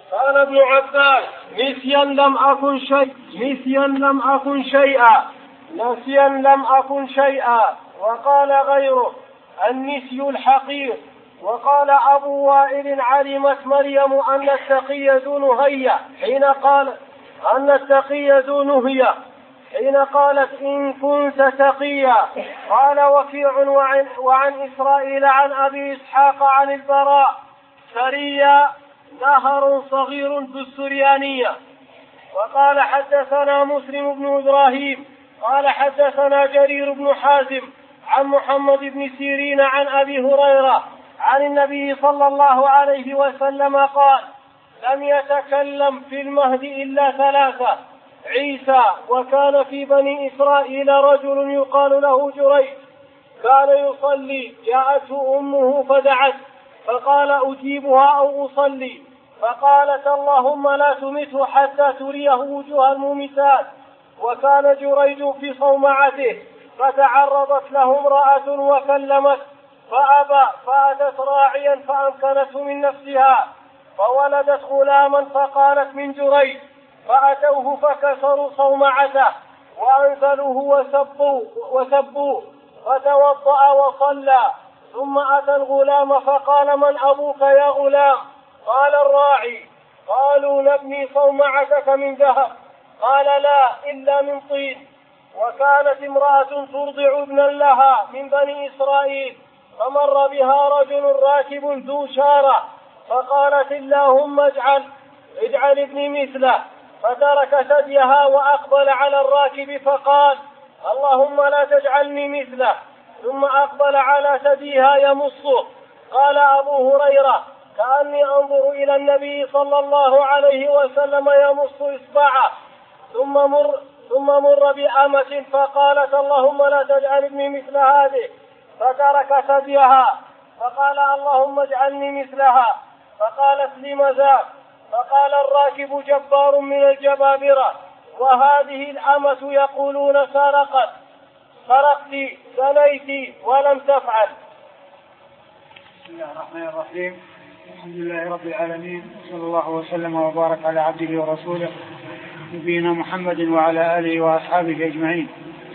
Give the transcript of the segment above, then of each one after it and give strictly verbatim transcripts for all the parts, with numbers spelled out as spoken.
قال ابن عباس: نسيا لم أكن شيء نسيا لم أكن شيئا نسيا لم أكن شيئا. وقال غيره: النسي الحقير. وقال أبو وائل: علمت مريم أن التقي ذو نهية حين قالت أن التقي ذو نهية حين قالت إن كنت تقيا. قال وكيع وعن, وعن إسرائيل عن أبي إسحاق عن البراء: سريا نهر صغير بالسريانية. وقال حدثنا مسلم بن إبراهيم قال حدثنا جرير بن حازم عن محمد بن سيرين عن أبي هريرة عن النبي صلى الله عليه وسلم قال: لم يتكلم في المهد إلا ثلاثة: عيسى، وكان في بني إسرائيل رجل يقال له جريج كان يصلي، جاءته أمه فدعت فقال: أجيبها أو أصلي؟ فقالت: اللهم لا تمته حتى تريه وجوه الممتات. وكان جريج في صومعته، فتعرضت له امرأة وكلمت فأبى، فأتت راعيا فأمكنته من نفسها فولدت غلاما، فقالت: من جريج. فأتوه فكسروا صومعته وأنزلوه وسبوه, وسبوه فتوضأ وصلى. ثم أتى الغلام فقال: من أبوك يا غلام؟ قال: الراعي. قالوا: نبني صومعتك من ذهب؟ قال: لا، إلا من طين. وكانت امرأة ترضع ابنا لها من بني إسرائيل، فمر بها رجل راكب ذو شارة، فقالت: اللهم اجعل اجعل ابني مثله. فترك ثديها وأقبل على الراكب فقال: اللهم لا تجعلني مثله. ثم أقبل على ثديها يمصه. قال أبو هريرة: كأني أنظر إلى النبي صلى الله عليه وسلم يمص إصبعه. ثم مر ثم مر بأمة فقالت: اللهم لا تجعل ابني مثل هذه. فترك ثديها فقال: اللهم اجعلني مثلها. فقالت: لم ذاك؟ فقال الراكب: جبار من الجبابرة. وهذه الأمة يقولون: سرقت سرقت زنيت ولم تفعل. بسم الله الرحمن الرحيم. الحمد لله رب العالمين، صلى الله وسلم وبارك على عبده ورسوله نبينا محمد وعلى آله وأصحابه أجمعين.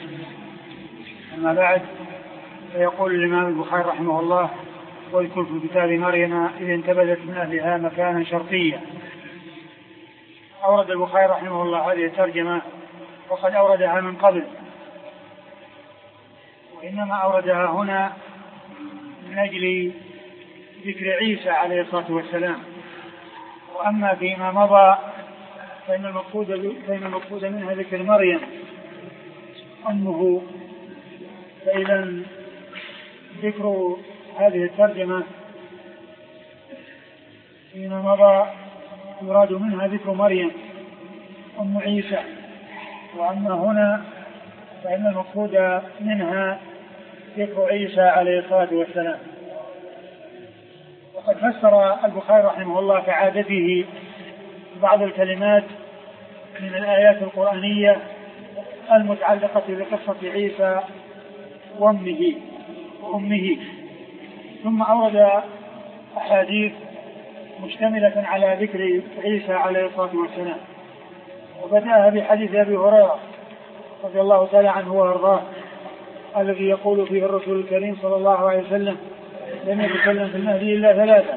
أما بعد، فيقول الإمام البخاري رحمه الله: واذكر في كتاب مريم إذ انتبذت من أهلها مكانا شرقيا. أورد البخاري رحمه الله هذه الترجمة وقد أوردها من قبل، وإنما أوردها هنا من أجل ذكر عيسى عليه الصلاة والسلام. وأما فيما مضى فإن المقصود فإن المقصود منها ذكر مريم أمه. فإذا ذكر هذه الترجمة فيما مضى يراد منها ذكر مريم أم عيسى، وأما هنا فإن المقصود منها ذكر عيسى عليه الصلاة والسلام. وقد فسر البخاري رحمه الله كعادته بعض الكلمات من الآيات القرآنية المتعلقة بقصة عيسى وأمه وأمه ثم أورد أحاديث مشتملة على ذكر عيسى عليه الصلاة والسلام، وبدأها بحديث أبي هريرة رضي الله تعالى عنه وأرضاه الذي يقول فيه الرسول الكريم صلى الله عليه وسلم: لم يتكلم في المهدي إلا ثلاثة،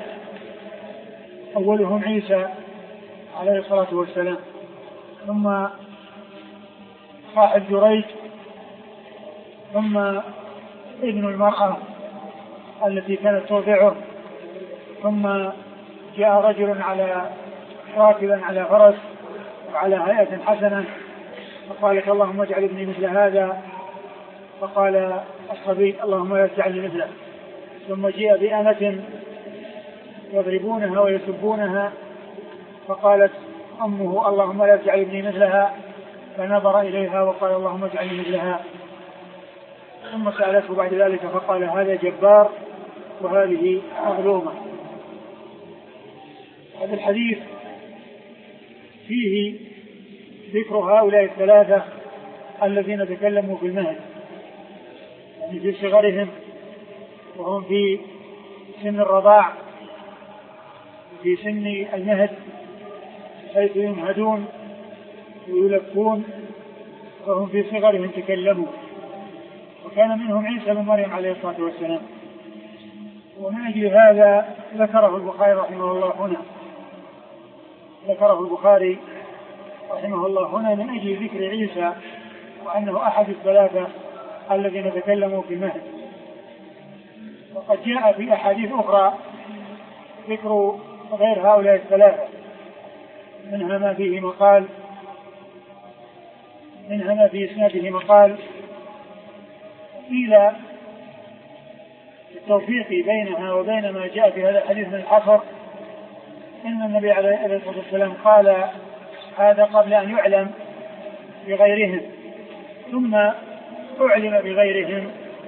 أولهم عيسى عليه الصلاة والسلام، ثم صاحب جريج، ثم ابن المرأة التي كانت ترضعه، ثم جاء رجل على راكبا على فرس وعلى هيئة حسنة فقالت: اللهم اجعل ابني مثل هذا. فقال الصبي: اللهم لا تجعلني مثله. ثم جاء بأمة يضربونها ويسبونها فقالت أمه: اللهم لا تجعل ابني مثلها. فنظر إليها وقال: اللهم اجعلني مثلها. ثم سألته بعد ذلك فقال: هذا جبار وهذه مظلومة. هذا الحديث فيه ذكر هؤلاء الثلاثة الذين تكلموا في المهد، يعني في صغرهم وهم في سن الرضاع في سن المهد، حيث يمهدون ويلفون وهم في صغرهم تكلموا، وكان منهم عيسى بن مريم عليه الصلاة والسلام. ومن أجل هذا ذكره البخاري رحمه الله هنا ذكره البخاري رحمه الله هنا من أجل ذكر عيسى وأنه أحد الثلاثة الذين تكلموا في المهد. وقد جاء في أحاديث أخرى ذكر غير هؤلاء الثلاثة، منها ما فيه مقال منها ما في إسناده مقال قيل التوفيق بينها وبين ما جاء في هذا الحديث من الحصر، إن النبي عليه الصلاة والسلام قال هذا قبل أن يعلم بغيرهم، ثم أعلم بغيرهم.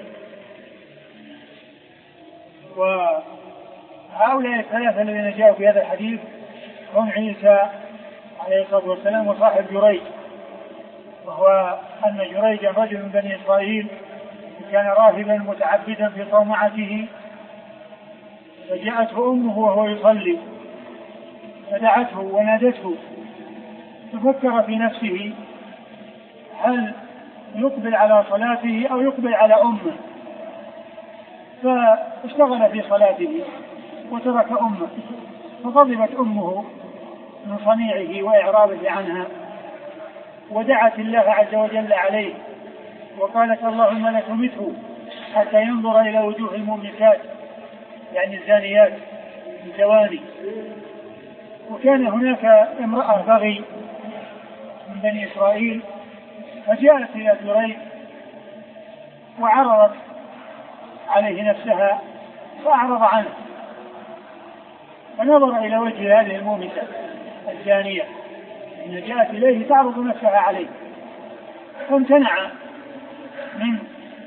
وهؤلاء الثلاثة الذين جاءوا في هذا الحديث هم عيسى عليه الصلاة والسلام وصاحب جريج، وهو أن جريجا رجل من بني إسرائيل كان راهبا متعبدا في صومعته، فجاءته أمه وهو يصلي فدعته ونادته، ففكر في نفسه هل يقبل على صلاته أو يقبل على أمه، فاشتغل في صلاته وترك أمه، فغضبت أمه من صنيعه وإعراضه عنها، ودعت الله عز وجل عليه وقالت اللهم لا تمته حتى ينظر إلى وجوه المؤمنات، يعني الزانيات الزواني. وكان هناك امرأة بغي من بني إسرائيل فجاءت إلى جريج وعرضت عليه نفسها فأعرض عنه، فنظر إلى وجه هذه المؤمنة الزانية إن جاءت إليه تعرض نفسها عليه، فامتنع من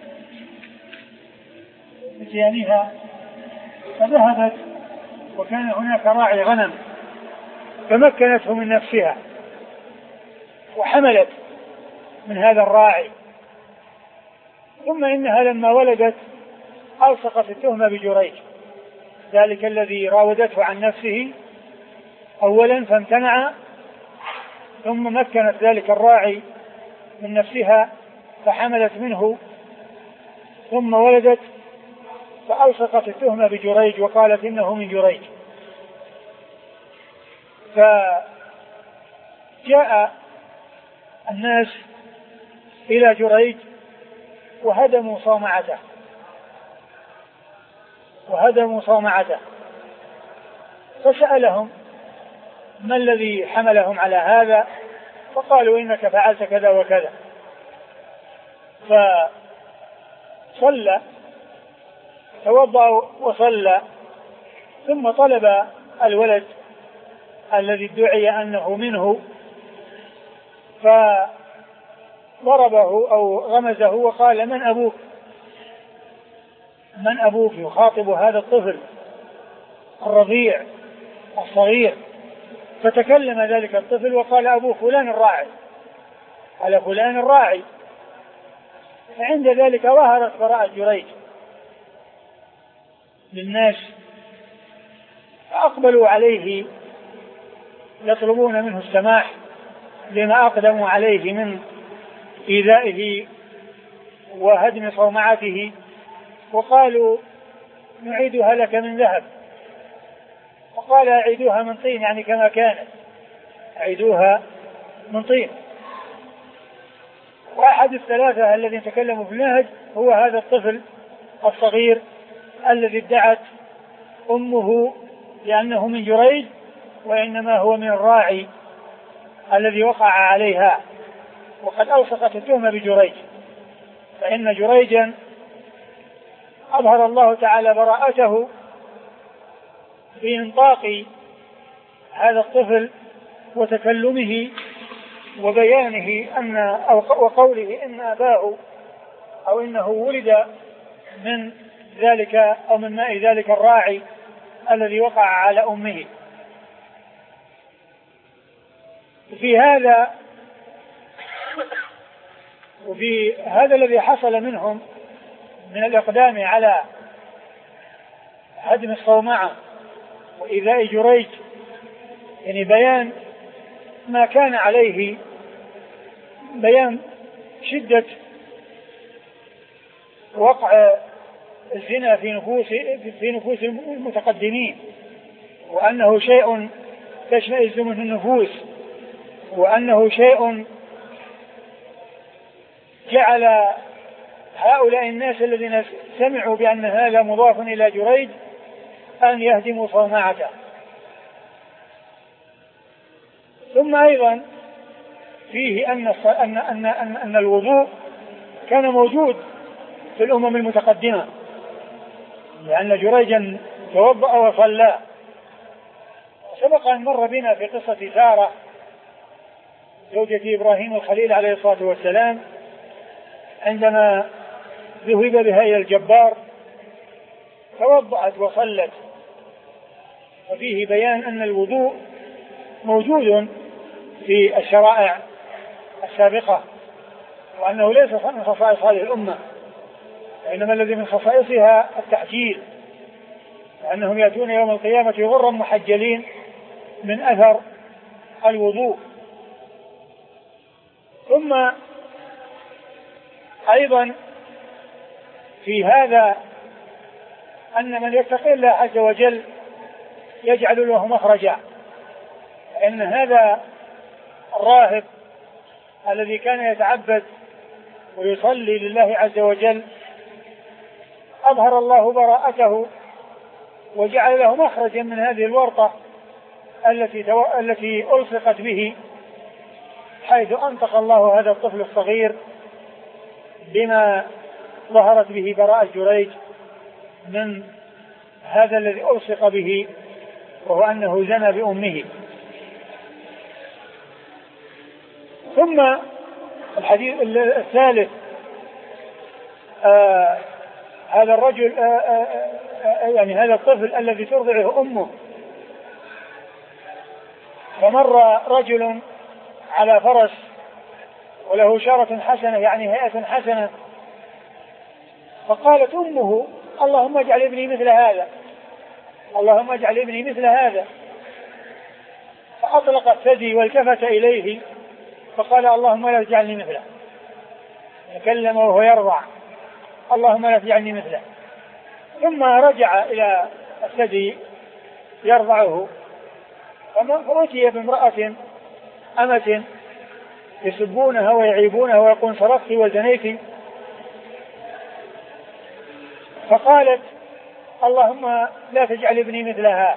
اتيانها، فذهبت وكان هناك راعي غنم فمكنته من نفسها وحملت من هذا الراعي، ثم إنها لما ولدت ألصقت التهمة بجريج ذلك الذي راودته عن نفسه أولا فامتنع، ثم مكنت ذلك الراعي من نفسها فحملت منه، ثم ولدت فألصقت التهمة بجريج وقالت إنه من جريج. فجاء الناس إلى جريج وهدموا صومعته وهدموا صومعته فسألهم ما الذي حملهم على هذا، فقالوا إنك فعلت كذا وكذا. فصلى توضأ وصلى، ثم طلب الولد الذي ادعي أنه منه فضربه أو غمزه وقال من أبوك من أبوك يخاطب هذا الطفل الرضيع الصغير، فتكلم ذلك الطفل وقال أبو فلان الراعي على فلان الراعي. فعند ذلك ظهرت براءة جريج للناس، فأقبلوا عليه يطلبون منه السماح لما أقدموا عليه من إيذائه وهدم صومعته، وقالوا نعيدها لك من ذهب، وقال أعيدوها من طين، يعني كما كانت أعيدوها من طين. وأحد الثلاثة الذين تكلموا في المهد هو هذا الطفل الصغير الذي ادعت أمه لأنه من جريج وإنما هو من الراعي الذي وقع عليها، وقد ألصقت التهمة بجريج. فإن جريجا أظهر الله تعالى براءته بإنطاق هذا الطفل وتكلمه وبيانه أن أو وقوله إن أباه أو إنه ولد من ذلك أو من ماء ذلك الراعي الذي وقع على أمه. في هذا وفي هذا الذي حصل منهم من الإقدام على هدم الصومعة وإيذاء جريج، يعني بيان ما كان عليه بيان شدة وقع الزنا في نفوس في نفوس المتقدمين، وأنه شيء تشمئز منه النفوس، وأنه شيء جعل هؤلاء الناس الذين سمعوا بأن هذا مضاف إلى جريج أن يهدموا صومعته. ثم أيضا فيه أن أن أن أن, أن الوضوء كان موجود في الأمم المتقدمة، لأن جريجا توضأ وصلى. سبق أن مر بنا في قصة سارة زوجة إبراهيم الخليل عليه الصلاة والسلام عندما ذهب بها إلى الجبار توضأت وصلت، وفيه بيان أن الوضوء موجود في الشرائع السابقة، وأنه ليس من خصائص هذه الأمة، وإنما الذي من خصائصها التحجيل، لأنهم يأتون يوم القيامة غرا محجلين من أثر الوضوء. ثم أيضا في هذا أن من يتقي الله عز وجل يجعل له مخرجا، فإن هذا الراهب الذي كان يتعبد ويصلي لله عز وجل أظهر الله براءته وجعل له مخرجا من هذه الورطة التي تو... التي ألصقت به، حيث أنطق الله هذا الطفل الصغير بما ظهرت به براءة جريج من هذا الذي ألصق به، وهو أنه زنى بأمه. ثم الحديث الثالث آه هذا الرجل آه آه يعني هذا الطفل الذي ترضعه أمه، فمر رجل على فرس وله شارة حسنة يعني هيئة حسنة، فقالت أمه اللهم اجعل ابني مثل هذا، اللهم اجعل ابني مثل هذا، فأطلق الثدي والتفت إليه فقال اللهم لا تجعلني مثله، يكلم وهو يرضع اللهم لا تجعلني مثله. ثم رجع إلى الثدي يرضعه، فأتي بامرأة أمة يسبونها ويعيبونها ويقولون سرقت وزنيت، فقالت اللهم لا تجعل ابني مثلها،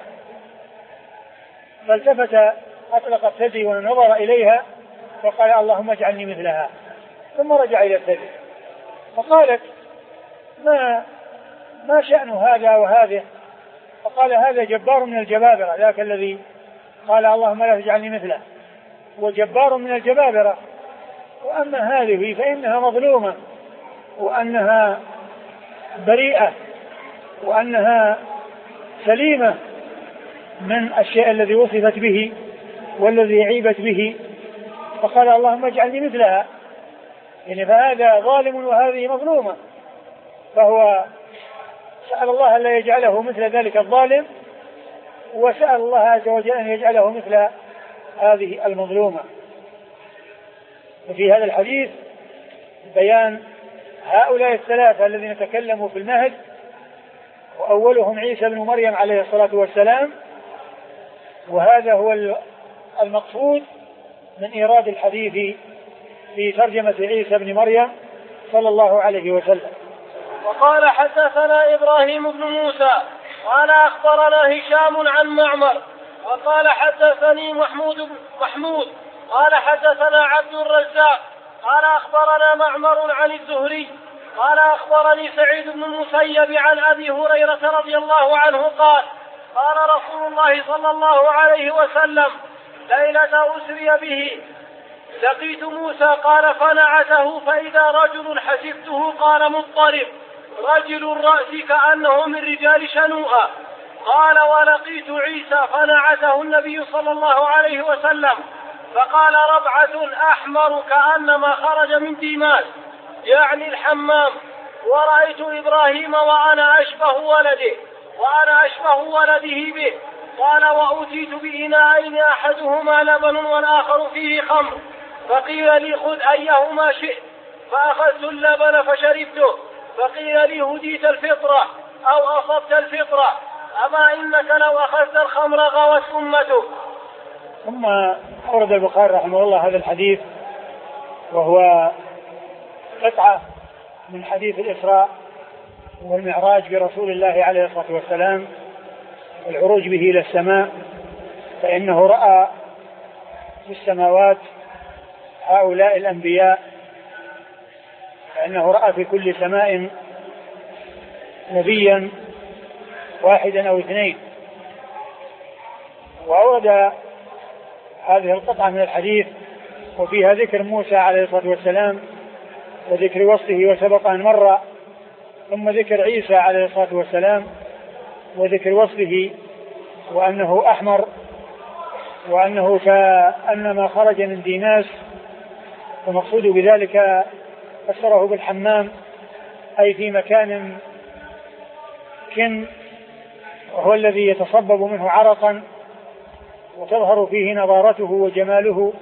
فالتفت أطلق الثدي ونظر إليها وقال اللهم اجعلني مثلها، ثم رجع إلى الثدي فقالت ما ما شأن هذا وهذه؟ فقال هذا جبار من الجبابرة، ذاك الذي قال اللهم لا تجعلني مثله وجبار من الجبابرة، وأما هذه فإنها مظلومة وأنها بريئة وأنها سليمة من الشيء الذي وصفت به والذي عيبت به، فقال اللهم اجعلني مثلها، يعني فهذا ظالم وهذه مظلومة، فهو سأل الله أن لا يجعله مثل ذلك الظالم، وسأل الله عز وجل أن يجعله مثل هذه المظلومة. وفي هذا الحديث بيان هؤلاء الثلاثة الذين تكلموا في المهد، وأولهم عيسى بن مريم عليه الصلاة والسلام، وهذا هو المقصود من إيراد الحديث في ترجمة عيسى بن مريم صلى الله عليه وسلم. وقال حدثنا إبراهيم بن موسى قال أخبرنا هشام عن معمر وقال حدثني محمود محمود قال حدثنا عبد الرزاق قال أخبرنا معمر عن الزهري قال أخبرني سعيد بن المسيب عن أبي هريرة رضي الله عنه قال قال رسول الله صلى الله عليه وسلم ليلة أسري به لقيت موسى قال فنعته فإذا رجل حسبته قال مضطرب رجل الرأس كأنه من رجال شنوءة قال ولقيت عيسى فنعته النبي صلى الله عليه وسلم فقال ربعة أحمر كأنما خرج من ديماس يعني الحمام ورأيت إبراهيم وأنا أشبه ولده وأنا أشبه ولده به قال وأوتيت بإناءين أحدهما لبن والآخر فيه خمر، فقيل لي خذ أيهما شئت، فأخذت اللبن فشربته، فقيل لي هديت الفطرة أو أصبت الفطرة، أما إنك لو أخذت الخمر غوت أمتك. ثم أورد البخاري رحمه الله هذا الحديث، وهو قطعة من حديث الإسراء والمعراج برسول الله عليه الصلاة والسلام، العروج به إلى السماء، فإنه رأى في السماوات هؤلاء الأنبياء، فإنه رأى في كل سماء نبيا واحدا أو اثنين. وأورد هذه القطعة من الحديث وفيها ذكر موسى عليه الصلاة والسلام وذكر وصفه وسبق أن مر، ثم ذكر عيسى عليه الصلاة والسلام وذكر وصفه وأنه أحمر، وأنه كأنما خرج من ديناس، ومقصود بذلك فسره بالحمام، أي في مكان كن، وهو الذي يتصبب منه عرقا وتظهر فيه نضارته وجماله،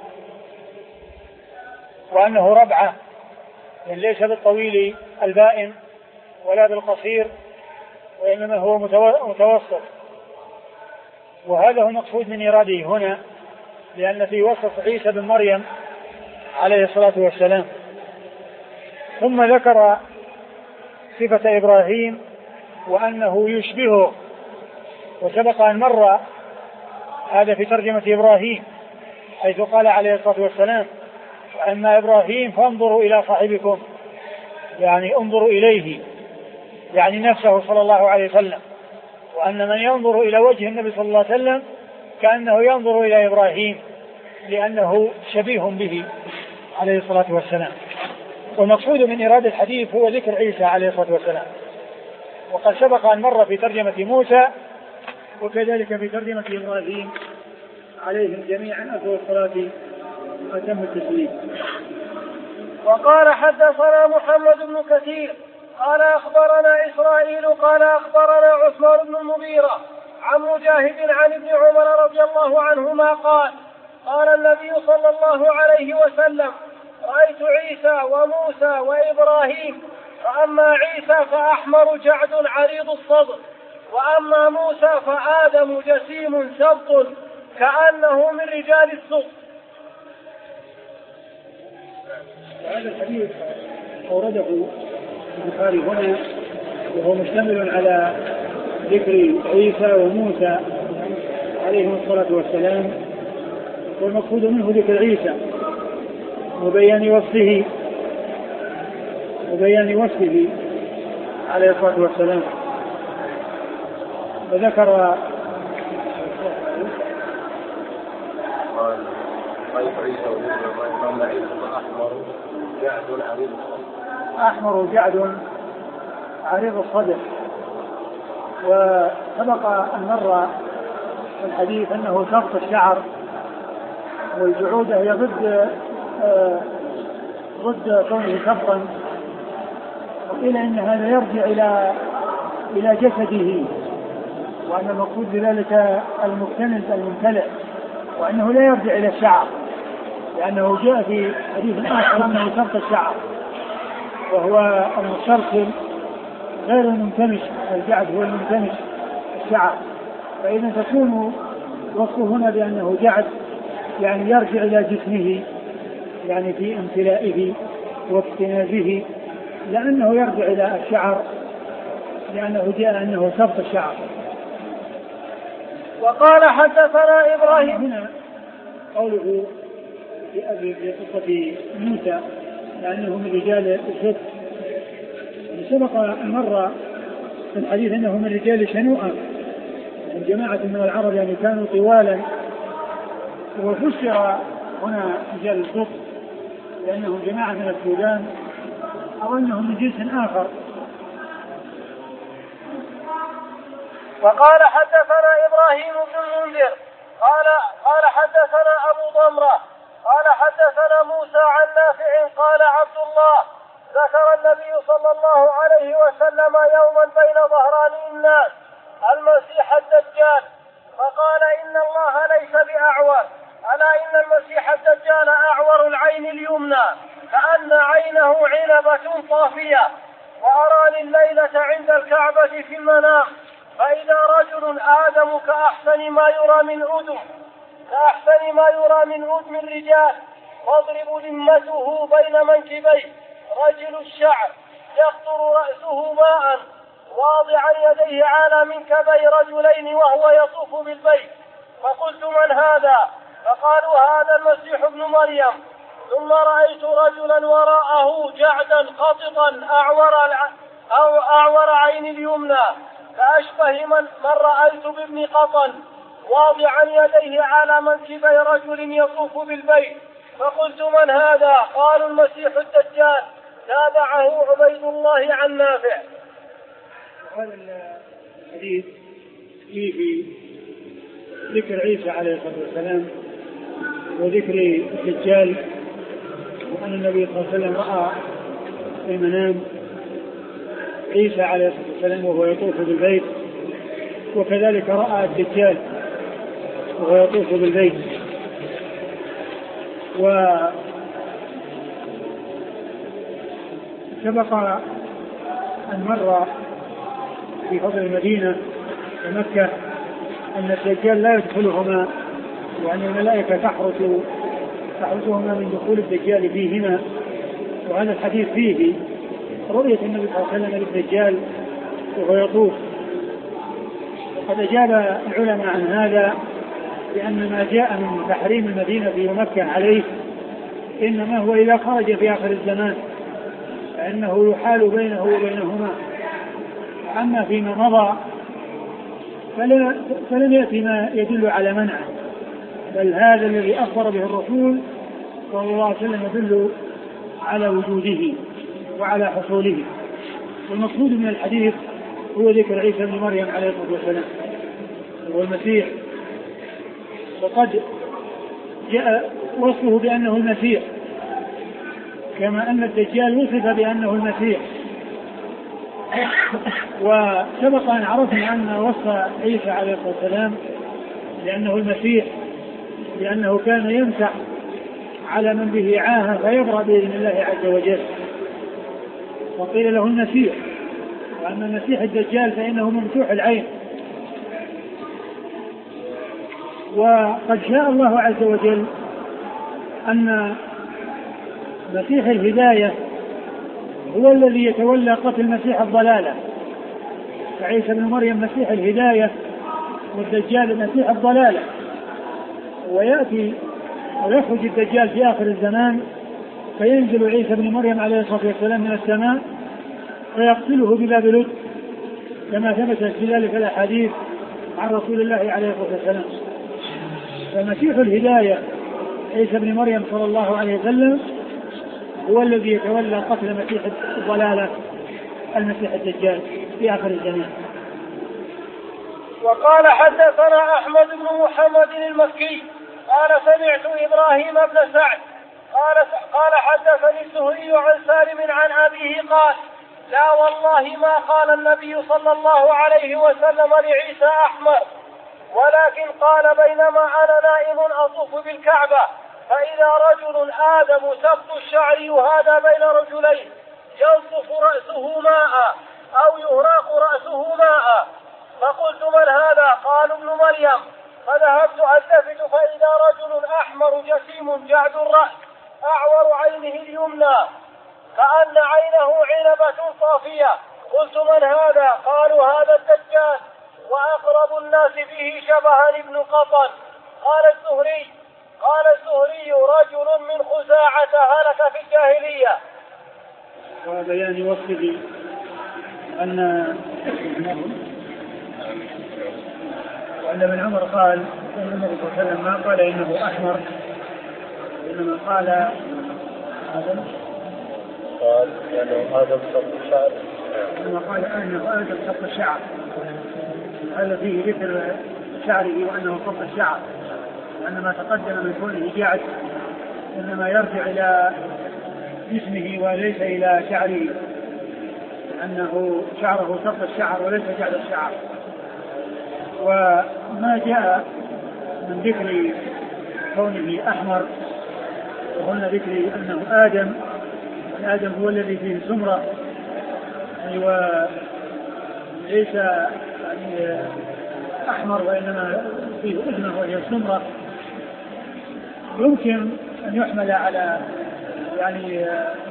وأنه ربعة، يعني ليس بالطويل البائن ولا بالقصير، وإنما هو متوسط. وهذا هو المقصود من إراده هنا، لأن في وصف عيسى بن مريم عليه الصلاة والسلام. ثم ذكر صفة إبراهيم وأنه يشبهه، وسبق أن مر هذا في ترجمة إبراهيم، حيث قال عليه الصلاة والسلام وأما إبراهيم فانظروا إلى صاحبكم، يعني انظروا إليه، يعني نفسه صلى الله عليه وسلم، وأن من ينظر إلى وجه النبي صلى الله عليه وسلم كأنه ينظر إلى إبراهيم، لأنه شبيه به عليه الصلاة والسلام. والمقصود من إرادة الحديث هو ذكر عيسى عليه الصلاة والسلام، وقد سبق أن مر في ترجمة موسى، وكذلك في ترجمة إبراهيم عليهم جميعا أفضل الصلاة وأتم التسليم. وقال حدثنا محمد بن كثير قال أخبرنا إسرائيل قال أخبرنا عثمان بن المغيرة عن مجاهد عن ابن عمر رضي الله عنهما قال قال النبي صلى الله عليه وسلم رأيت عيسى وموسى وإبراهيم، فأما عيسى فأحمر جعد عريض الصدر، وأما موسى فآدم جسيم سبط كأنه من رجال السوق. هذا الحديث أورده البخاري هنا، وهو مشتمل على ذكر عيسى وموسى عليهم الصلاة والسلام، والمقصود منه ذكر عيسى وبيان وصفه وبيان وصفه عليه الصلاة والسلام. وذكر أحمر جعد عريض الصدر. وسبق أن مر الحديث أنه شرط الشعر، والجعودة هي ضد آه ضد كونه شرطا، وقيل إن هذا يرجع إلى إلى جسده، وأن المقصود بذلك المكتنز الممتلئ، وأنه لا يرجع إلى الشعر، لأنه جاء في حديث آخر أنه شرط الشعر وهو المسترسل غير المنتمش، الجعد هو المنتمش الشعر. فإذا تكون وصفه هنا بأنه جعد يعني يرجع إلى جسمه، يعني في امتلائه واكتنازه، لأنه يرجع إلى الشعر، لأنه جاء أنه شرط الشعر. وقال حدثنا إبراهيم. هنا قوله في قصة موسى لأنه من رجال الزبط، سبق مرة في الحديث أنه من رجال شنوءة، من جماعة من العرب يعني كانوا طوالا، وفسر هنا رجال الزبط لأنهم جماعة من السودان أو أنهم من جنس آخر. وقال حدثنا إبراهيم بن المنذر قال قال حدثنا أبو ضمرة قال حدثنا موسى عن نافع قال عبد الله ذكر النبي صلى الله عليه وسلم يوما بين ظهراني الناس المسيح الدجال، فقال عين اليمنى كأن عينه عنبة طافية، وأراني الليلة عند الكعبة في المنام فإذا رجل آدم كأحسن ما يرى من أدم كأحسن ما يرى من أدم الرجال، تضرب ذمته بين منكبيه رجل الشعر، يقطر رأسه ماء، واضعا يديه على منكبي رجلين وهو يطوف بالبيت. فقلت من هذا؟ فقالوا هذا المسيح ابن مريم. ثم رأيت رجلا وراءه جعدا قططا أعور, أو أعور عين اليمنى كأشبه من, من رأيت بابن قطن، واضعا يديه على منكبي رجل يطوف بالبيت. فقلت من هذا؟ قالوا المسيح الدجال. تابعه عبيد الله عن نافع. هذا الحديث فيه ذكر عيسى عليه الصلاة والسلام وذكر الدجال، وأن النبي صلى الله عليه وسلم رأى في المنام عيسى عليه الصلاة والسلام وهو يطوف بالبيت، وكذلك رأى الدجال وهو يطوف بالبيت. وسبق أن مر في فضل المدينة ومكة أن الدجال لا يدخلهما، وأن الملائكة تحرس تحرسهما من دخول الدجال فيهما. وهذا الحديث فيه رؤية النبي صلى الله عليه وسلم للدجال وهو يطوف. وقد أجاب العلماء عن هذا بأن ما جاء من تحريم المدينة في مكة عليه إنما هو إذا خرج في آخر الزمان فإنه يحال بينه وبينهما. أما فيما مضى فلم يأتي ما يدل على منعه، بل هذا الذي أخبر به الرسول صلى الله عليه وسلم يدل على وجوده وعلى حصوله. والمقصود من الحديث هو ذكر عيسى بن مريم عليه الصلاة والسلام هو المسيح. وقد جاء وصفه بأنه المسيح كما أن الدجال وصف بأنه المسيح. وسبق أن عرفنا أن وصف عيسى عليه الصلاة والسلام لأنه المسيح لأنه كان يمسح على من به عاهة فيبرأ بإذن الله عز وجل، وقيل له المسيح. وأما المسيح الدجال فإنه ممسوح العين. وقد شاء الله عز وجل أن مسيح الهداية هو الذي يتولى قتل مسيح الضلالة، فعيسى بن مريم مسيح الهداية والدجال مسيح الضلالة. ويأتي ويخرج الدجال في آخر الزمان فينزل عيسى بن مريم عليه الصلاة والسلام من السماء فيقتله بباب لد كما ثبت في ذلك الأحاديث عن رسول الله عليه الصلاة والسلام. فمسيح الهداية عيسى بن مريم صلى الله عليه وسلم هو الذي يتولى قتل مسيح الضلالة المسيح الدجال في آخر الزمان. وقال حدثنا أحمد بن محمد المكي قال سمعت إبراهيم بن سعد قال قال حدثني الزهري عن سالم عن أبيه قال لا والله ما قال النبي صلى الله عليه وسلم لعيسى أحمر، ولكن قال بينما أنا نائم أطوف بالكعبة فإذا رجل آدم سبط الشعر يهادى بين رجلين ينطف رأسه ماء أو يهراق رأسه ماء. فقلت من هذا؟ قالوا ابن مريم. فذهبت ألتفت فإذا رجل أحمر جسيم جعد الرأس أعور عينه اليمنى كأن عينه عنبة طافية. قلت من هذا؟ قالوا هذا الدجال وأقرب الناس به شبها ابن قطن. قال الزهري قال الزهري رجل من خزاعة هلك في الجاهلية. وبيان وصفه أن وأن ابن عمر قال أن النبي صلى الله عليه وسلم ما قال إنه أحمر، إنما قال هذا قال إنه هذا بسط الشعر إنما قال إنه هذا بسط الشعر. هذا فيه ذكر شعره وأنه بسط الشعر، وأن ما تقدم من كونه جعد إنما يرجع إلى جسمه وليس إلى شعره، أنه شعره بسط الشعر وليس جعد الشعر. وما جاء من ذكر كونه أحمر وهنا ذكر أنه آدم، آدم هو الذي فيه سمرة، وليس يعني أحمر وإنما فيه أدمة وهي سمرة، يمكن أن يحمل على يعني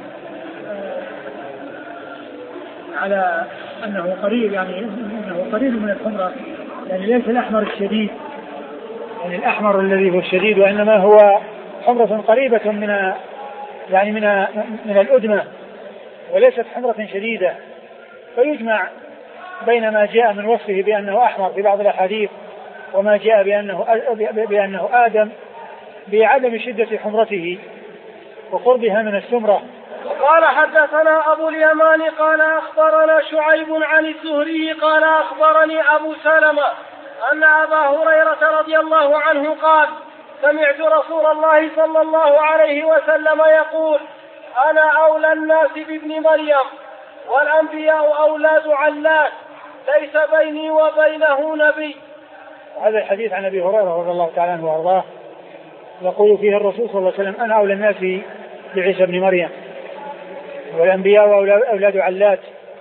على أنه قريب، يعني أنه قريب من الحمرة، يعني ليس الأحمر الشديد، يعني الأحمر الذي هو الشديد، وإنما هو حمرة قريبة من يعني من من الأدمة وليست حمرة شديدة. فيجمع بين ما جاء من وصفه بأنه أحمر في بعض الأحاديث وما جاء بأنه بأنه آدم بعدم شدة حمرته وقربها من السمرة. قال حدثنا أبو اليمان قال أخبرنا شعيب عن الزهري قال أخبرني أبو سلمة أن أبا هريرة رضي الله عنه قال سمعت رسول الله صلى الله عليه وسلم يقول أنا أولى الناس بابن مريم والأنبياء أولاد علات ليس بيني وبينه نبي. هذا الحديث عن أبي هريرة رضي الله تعالى عنه وأرضاه يقول فيه الرسول صلى الله عليه وسلم أنا أولى الناس بعيسى بن مريم والأنبياء أولاد علات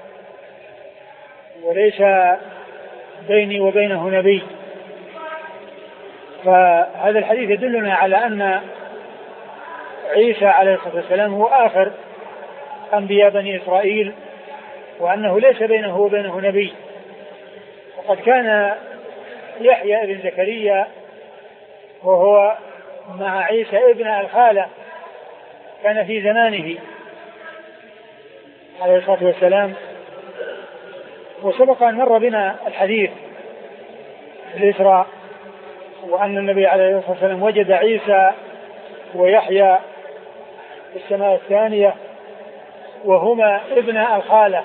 وليس بيني وبينه نبي. فهذا الحديث يدلنا على أن عيسى عليه الصلاة والسلام هو آخر أنبياء بني إسرائيل وأنه ليس بينه وبينه نبي. وقد كان يحيى ابن زكريا وهو مع عيسى ابن الخالة كان في زمانه عليه الصلاة والسلام. وسبق أن مر بنا الحديث في الإسراء وأن النبي عليه الصلاة والسلام وجد عيسى ويحيى في السماء الثانية وهما ابن الخالة.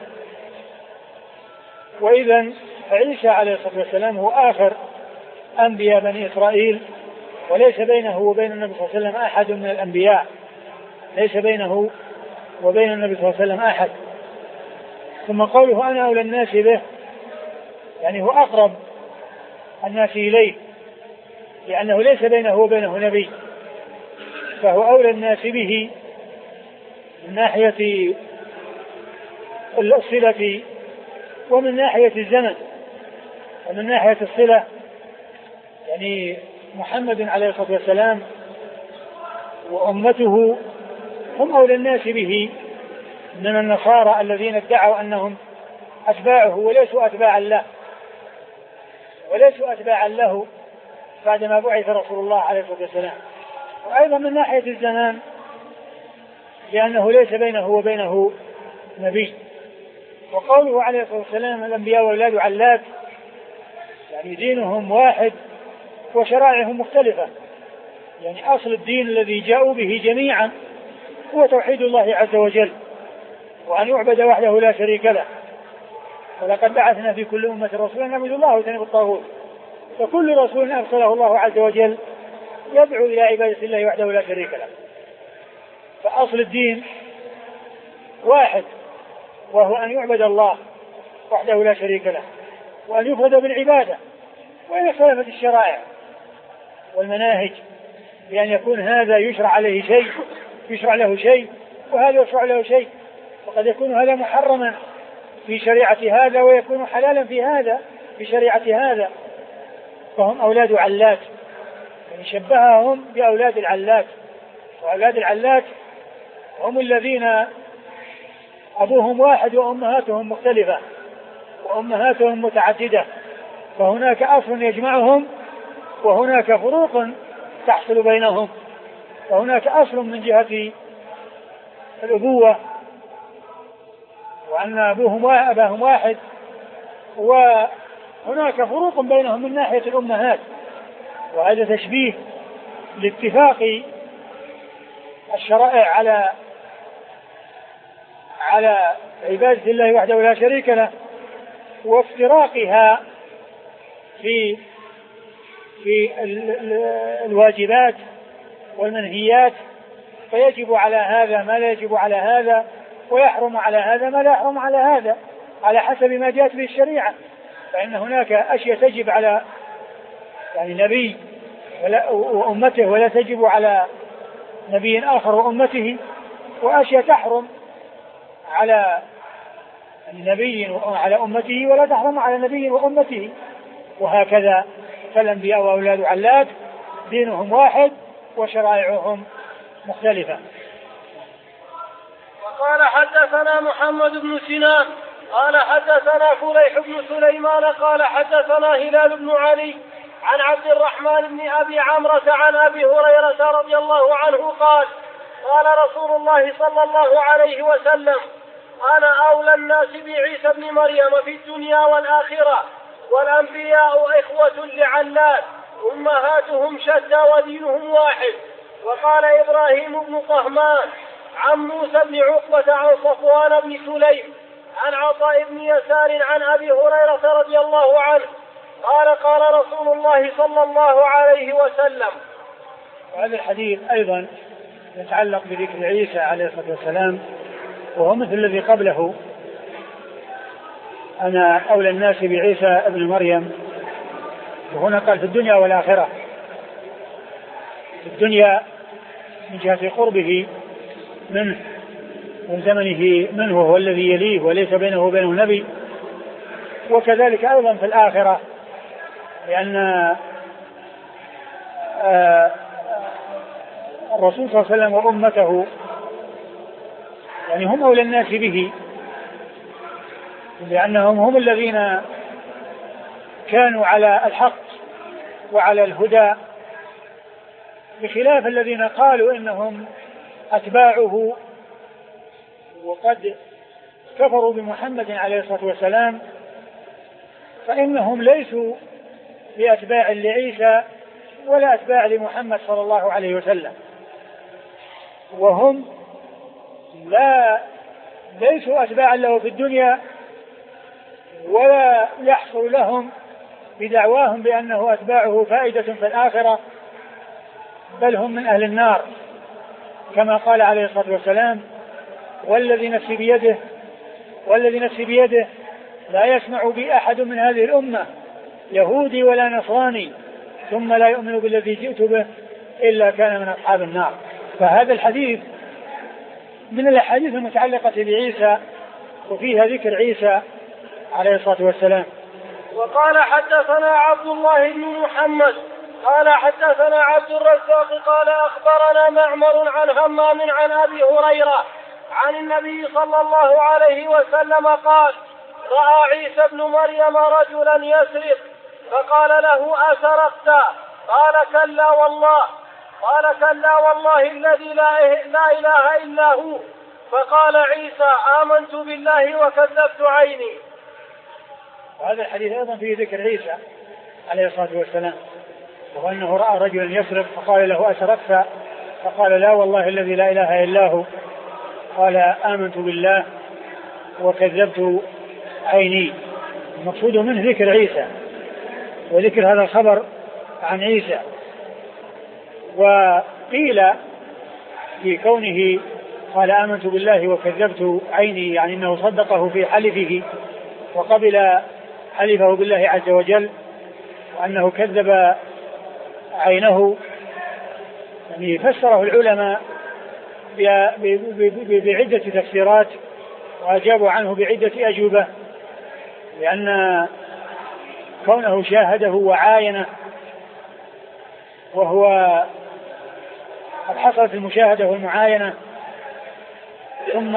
وإذا عيسى عليه الصلاة والسلام هو آخر أنبياء بني إسرائيل وليس بينه وبين النبي صلى الله عليه وسلم أحد من الأنبياء، ليس بينه وبين النبي صلى الله عليه وسلم أحد. ثم قوله أنا أولى الناس به يعني هو أقرب الناس إليه لأنه ليس بينه وبينه نبي، فهو أولى الناس به من ناحية الصلة ومن ناحية الزمن. ومن ناحية الصلة يعني محمد عليه الصلاة والسلام وأمته هم أولى الناس به من النصارى الذين ادعوا أنهم أتباعه وليسوا أتباعا له وليسوا أتباعا له بعدما بعث رسول الله عليه الصلاة والسلام. وأيضا من ناحية الزمان لأنه ليس بينه وبينه نبي. وقوله عليه الصلاة والسلام الأنبياء وأولاد علات يعني دينهم واحد وشرائعهم مختلفة، يعني أصل الدين الذي جاءوا به جميعا هو توحيد الله عز وجل وأن يعبد وحده لا شريك له. ولقد بعثنا في كل أمة رسولا أن يعبدوا الله واجتنبوا الطاغوت. فكل رسول أرسله الله عز وجل يدعو إلى عبادة الله وحده لا شريك له. فأصل الدين واحد وهو أن يعبد الله وحده لا شريك له وأن يفرد بالعبادة. وإن اختلفت الشرائع والمناهج بأن يكون هذا يشرع عليه شيء يشرع له شيء وهذا يشرع له شيء، وقد يكون هذا محرما في شريعة هذا ويكون حلالا في هذا في شريعة هذا. فهم أولاد علات يعني شبههم بأولاد العلات. وأولاد العلات هم الذين أبوهم واحد وأمهاتهم مختلفة وأمهاتهم متعددة، فهناك أصل يجمعهم وهناك فروق تحصل بينهم. فهناك أصل من جهة الأبوة وأن أبوهم وأباهم واحد، وهناك فروق بينهم من ناحية الأمهات. وهذا تشبيه لاتفاق الشرائع على على عبادة الله وحده لا شريك له وافتراقها في في الواجبات والمنهيات. فيجب على هذا ما لا يجب على هذا ويحرم على هذا ما لا يحرم على هذا على حسب ما جاءت به الشريعة. فإن هناك أشياء تجب على يعني نبي وأمته ولا تجب على نبي آخر وأمته، وأشياء تحرم على نبي وعلى أمته ولا تحرم على نبي وأمته، وهكذا. فالأنبياء وأولاد علات دينهم واحد وشرائعهم مختلفة. وقال حدثنا محمد بن سنان قال حدثنا فليح بن سليمان قال حدثنا هلال بن علي عن عبد الرحمن بن أبي عمرة عن أبي هريرة رضي الله عنه قال قال رسول الله صلى الله عليه وسلم: أنا أولى الناس بعيسى بن مريم في الدنيا والآخرة، والأنبياء إخوة لعلات أمهاتهم شتى ودينهم واحد. وقال إبراهيم بن طهمان عن موسى بن عقبة عن صفوان بن سليم عن عطاء بن يسار عن أبي هريرة رضي الله عنه قال قال رسول الله صلى الله عليه وسلم. وهذا الحديث أيضا يتعلق بذكر عيسى عليه الصلاة والسلام، وهو مثل الذي قبله: أنا أولى الناس بعيسى ابن مريم. وهنا قال في الدنيا والآخرة. في الدنيا من جهة قربه منه وزمنه منه، هو الذي يليه وليس بينه وبينه نبي. وكذلك أيضا في الآخرة، لأن الرسول صلى الله عليه وسلم وأمته يعني هم أولى الناس به، لأنهم هم الذين كانوا على الحق وعلى الهدى، بخلاف الذين قالوا إنهم أتباعه وقد كفروا بمحمد عليه الصلاة والسلام، فإنهم ليسوا بأتباع لعيسى ولا أتباع لمحمد صلى الله عليه وسلم، وهم لا ليسوا أتباعا له في الدنيا، ولا يحصل لهم بدعواهم بأنه أتباعه فائدة في الآخرة، بل هم من أهل النار، كما قال عليه الصلاة والسلام: والذي نفسي بيده والذي نفسي بيده لا يسمع بي أحد من هذه الأمة يهودي ولا نصراني ثم لا يؤمن بالذي جئت به إلا كان من أصحاب النار. فهذا الحديث من الأحاديث المتعلقة بعيسى، وفيها ذكر عيسى عليه الصلاة والسلام. وقال حدثنا عبد الله بن محمد قال حدثنا عبد الرزاق قال أخبرنا معمر عن همام عن أبي هريرة عن النبي صلى الله عليه وسلم قال: رأى عيسى بن مريم رجلا يسرق فقال له: أسرقت؟ قال: كلا والله. قال: كلا والله الذي لا إله إلا هو. فقال عيسى: آمنت بالله وكذبت عيني. وهذا الحديث أيضا فيه ذكر عيسى عليه الصلاة والسلام، وهو أنه رأى رجلا يسرق فقال له: أسرقت؟ فقال: لا والله الذي لا إله إلا هو. قال: آمنت بالله وكذبت عيني. المقصود منه ذكر عيسى وذكر هذا الخبر عن عيسى. وقيل في كونه قال: آمنت بالله وكذبت عيني، يعني أنه صدقه في حلفه وقبل حلفه بالله عز وجل، وأنه كذب عينه. يعني فسره العلماء بعدة تفسيرات وأجابوا عنه بعدة أجوبة، لأن كونه شاهده وعاينه وهو قد حصلت المشاهدة والمعاينة ثم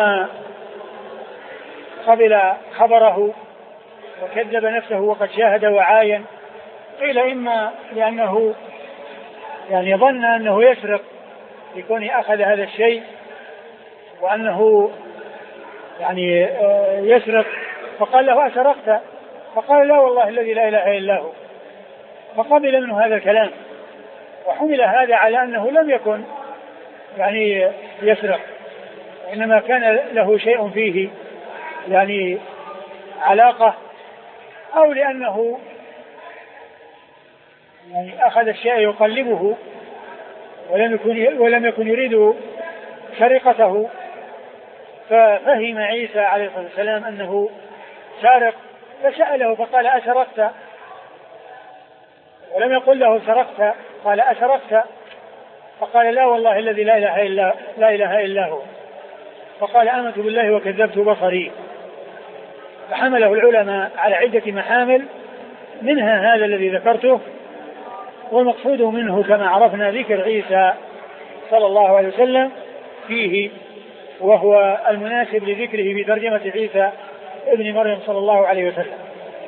قبل خبره وكذب نفسه وقد شاهد وعاين. قيل إما لأنه يعني ظن أنه يسرق يكون أخذ هذا الشيء وأنه يعني يسرق، فقال له: أسرقت؟ فقال: لا والله الذي لا إله إلا هو. فقبل منه هذا الكلام، وحمل هذا على أنه لم يكن يعني يسرق، إنما كان له شيء فيه يعني علاقة، أو لأنه يعني أخذ الشيء يقلبه ولم يكن ولم يكن يريد سرقته، ففهم عيسى عليه الصلاة والسلام أنه سارق، فسأله فقال: أسرقت؟ ولم يقل له سرقت، قال: أسرقت؟ فقال لا والله الذي لا إله إلا, لا إله إلا هو. فقال آمنت بالله وكذبت بصري. فحمله العلماء على عدة محامل، منها هذا الذي ذكرته، والمقصود منه كما عرفنا ذكر عيسى صلى الله عليه وسلم فيه، وهو المناسب لذكره في ترجمة عيسى ابن مريم صلى الله عليه وسلم.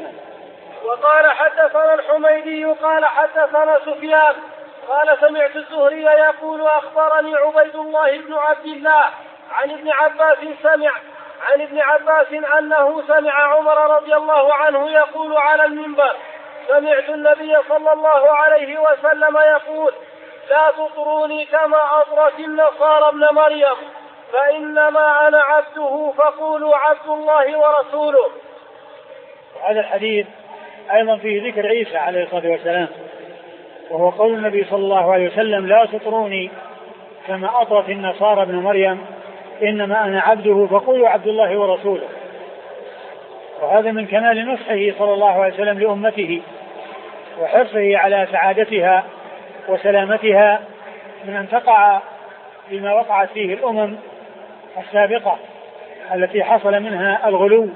وقال حدثنا الحميدي قال حدثنا سفيان قال سمعت الزهري يقول أخبرني عبيد الله بن عبد الله عن ابن عباس سمع عن ابن عباس أنه سمع عمر رضي الله عنه يقول على المنبر: سمعت النبي صلى الله عليه وسلم يقول: لا تطروني كما أطرت النصارى ابن مريم، فإنما أنا عبده فقولوا عبد الله ورسوله. هذا الحديث أيضا فيه ذكر عيسى عليه الصلاة والسلام، وهو قول النبي صلى الله عليه وسلم: لا تطروني كما أطرت النصارى ابن مريم، إنما أنا عبده فقولوا عبد الله ورسوله. وهذا من كمال نصحه صلى الله عليه وسلم لأمته وحرصه على سعادتها وسلامتها من أن تقع بما وقعت فيه الأمم السابقة التي حصل منها الغلو،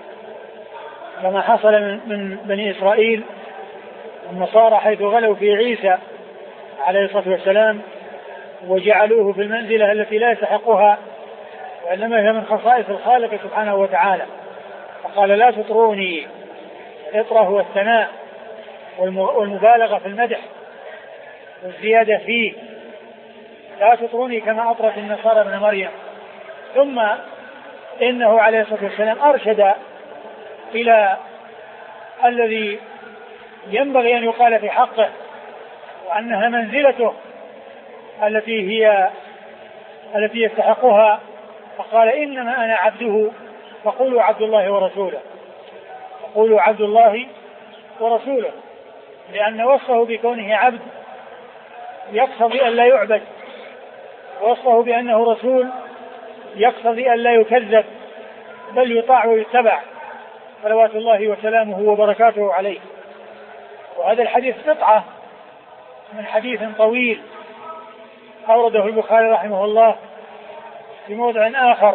كما حصل من بني إسرائيل النصارى حيث غلوا في عيسى عليه الصلاة والسلام وجعلوه في المنزلة التي لا يستحقها، وإنما هي من خصائص الخالق سبحانه وتعالى. فقال: لا تطروني. الإطرة هو الثناء والمبالغة في المدح والزيادة فيه. لا تطروني كما أطرت النصارى ابن مريم. ثم إنه عليه الصلاة والسلام أرشد إلى الذي ينبغي أن يقال في حقه، وأنها منزلته التي هي التي يستحقها، فقال: إنما أنا عبده فقولوا عبد الله ورسوله. فقولوا عبد الله ورسوله، لأن وصفه بكونه عبد يقتضي أن لا يعبد، ووصفه بأنه رسول يقتضي أن لا يكذب بل يطاع ويتبع، صلوات الله وسلامه وبركاته عليه. وهذا الحديث قطعة من حديث طويل أورده البخاري رحمه الله في موضع آخر،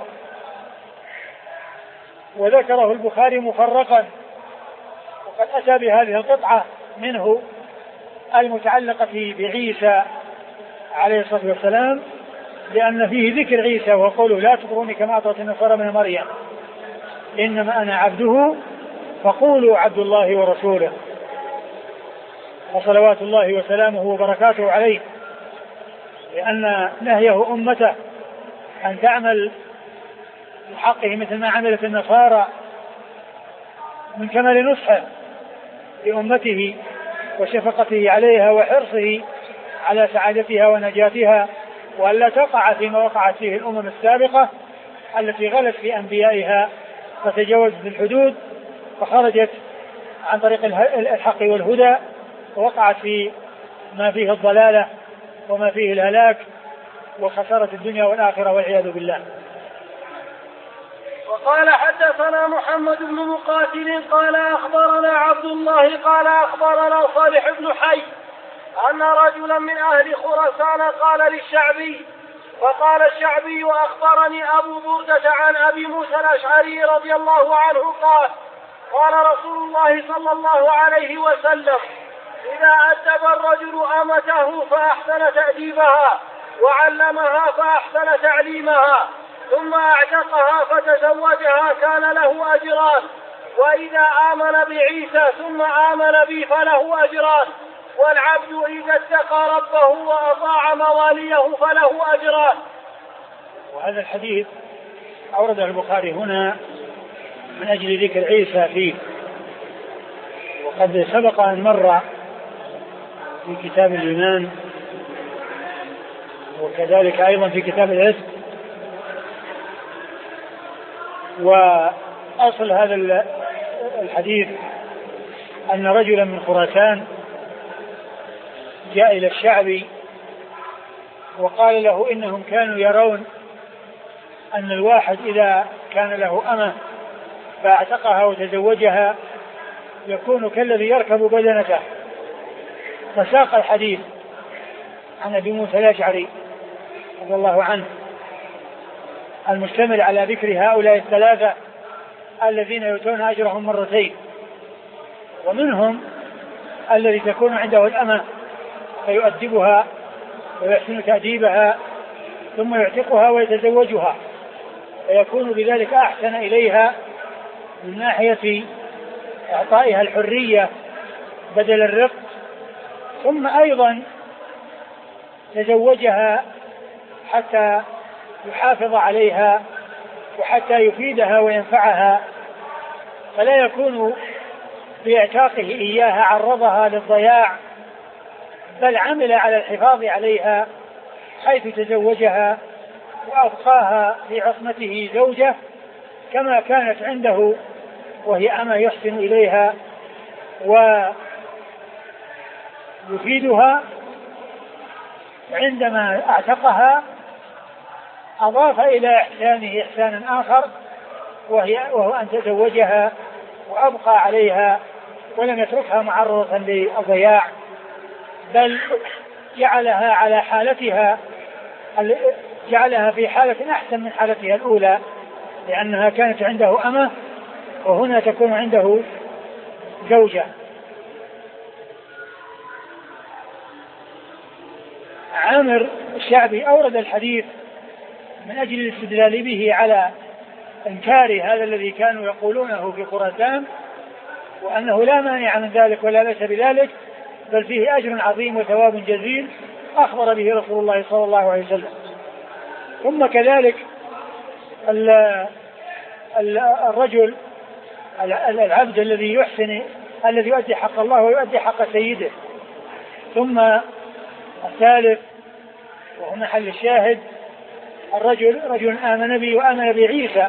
وذكره البخاري مفرقا، وقد أتى بهذه القطعة منه المتعلقة بعيسى عليه الصلاة والسلام، لأن فيه ذكر عيسى وقوله: لا تطروني كما أطرت النصارى ابن مريم، إنما أنا عبده فقولوا عبد الله ورسوله، وصلوات الله وسلامه وبركاته عليه، لأن نهيه أمته أن تعمل في حقه مثل ما عملت النصارى من كمال نصحه لأمته وشفقته عليها وحرصه على سعادتها ونجاتها، وأن لا تقع فيما وقعت فيه الأمم السابقة التي غلت في أنبيائها فتجاوزت الحدود فخرجت عن طريق الحق والهدى، ووقعت في ما فيه الضلالة وما فيه الهلاك وخسارة الدنيا والآخرة والعياذ بالله. وقال حدثنا محمد بن مقاتل قال أخبرنا عبد الله قال أخبرنا صالح بن حي أن رجلا من أهل خراسان قال للشعبي، فقال الشعبي: أخبرني أبو بردة عن أبي موسى الأشعري رضي الله عنه قال: قال رسول الله صلى الله عليه وسلم: إذا أدب الرجل أمته فأحسن تأديبها وعلمها فأحسن تعليمها ثم أعتقها فتزوجها كان له أجران، وإذا آمن بعيسى ثم آمن بي فله أجران، والعبد إذا اتقى ربه وأطاع مواليه فله أجران. وهذا الحديث أورده البخاري هنا من أجل ذكر عيسى فيه، وقد سبق أن مر في كتاب الإيمان وكذلك أيضا في كتاب العتق. وأصل هذا الحديث أن رجلا من خراسان جاء إلى الشعبي وقال له إنهم كانوا يرون أن الواحد إذا كان له أمة فاعتقها وتزوجها يكون كالذي يركب بدنته، فساق الحديث عن أبي موسى الأشعري رضي الله عنه المشتمل على ذكر هؤلاء الثلاثة الذين يؤتون أجرهم مرتين. ومنهم الذي تكون عنده الأمة فيؤدبها ويحسن تأديبها ثم يعتقها ويتزوجها فيكون بذلك أحسن إليها من ناحية إعطائها الحرية بدل الرق، ثم أيضا تزوجها حتى يحافظ عليها وحتى يفيدها وينفعها، فلا يكون باعتاقه إياها عرضها للضياع، بل عمل على الحفاظ عليها حيث تزوجها وأبقاها في عصمته زوجة كما كانت عنده وهي أما يحسن إليها ويفيدها. عندما اعتقها أضاف إلى إحسانه إحسانا آخر وهي وهو أن تزوجها وأبقى عليها ولم يتركها معرضة للضياع، بل جعلها على حالتها جعلها في حالة أحسن من حالتها الأولى، لأنها كانت عنده أمة وهنا تكون عنده زوجة. عامر الشعبي أورد الحديث من أجل الاستدلال به على إنكار هذا الذي كانوا يقولونه في خراسان، وأنه لا مانع من ذلك ولا بأس بذلك، بل فيه أجر عظيم وثواب جزيل أخبر به رسول الله صلى الله عليه وسلم. ثم كذلك الرجل العبد الذي يحسن الذي يؤدي حق الله ويؤدي حق سيده. ثم الثالث وهو محل الشاهد الرجل رجل آمن به وآمن بعيسى،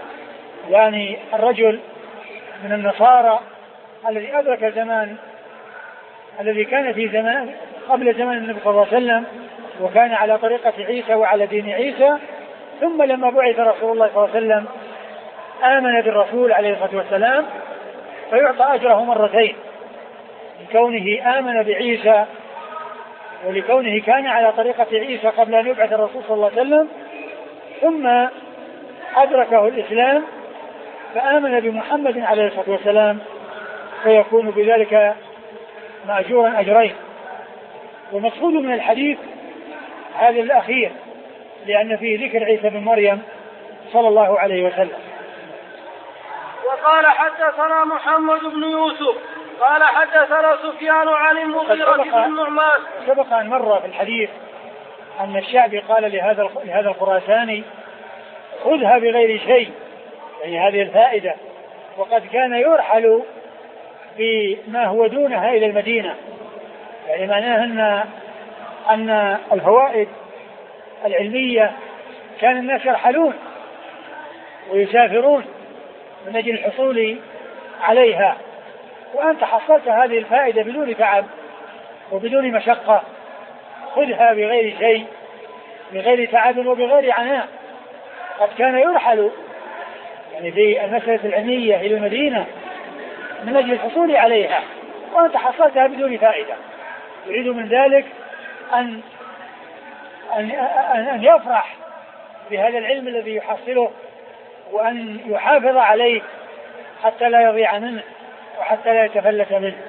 يعني الرجل من النصارى الذي أدرك الزمان الذي كان في زمان قبل زمان النبي صلى الله عليه وسلم وكان على طريقة عيسى وعلى دين عيسى، ثم لما بعث رسول الله صلى الله عليه وسلم آمن بالرسول عليه الصلاة والسلام فيعطى أجره مرتين، لكونه آمن بعيسى ولكونه كان على طريقة عيسى قبل أن يبعث الرسول صلى الله عليه وسلم، ثم أدركه الإسلام فآمن بمحمد عليه الصلاة والسلام فيكون بذلك مأجورا أجرين. ومقصود من الحديث هذا الأخير لأن فيه ذكر عيسى بن مريم صلى الله عليه وسلم. وقال حدثنا محمد بن يوسف قال حدثنا سفيان عن المغيرة بن النعمان. سبق أن مر في الحديث أن الشعبي قال لهذا لهذا الخراساني خذها بغير شيء، يعني هذه الفائدة، وقد كان يرحل بما هو دونها إلى المدينة، يعني معناه أن أن الفوائد العلمية كان الناس يرحلون ويسافرون من أجل الحصول عليها، وأنت حصلت هذه الفائدة بدون تعب وبدون مشقة، خذها بغير شيء بغير تعب وبغير عناء. قد كان يرحل يعني في المسألة العلمية إلى المدينة من أجل الحصول عليها وأنت حصلتها بدون فائدة. يريد من ذلك أن أن أن يفرح بهذا العلم الذي يحصله وأن يحافظ عليه حتى لا يضيع منه وحتى لا يتفلت منه.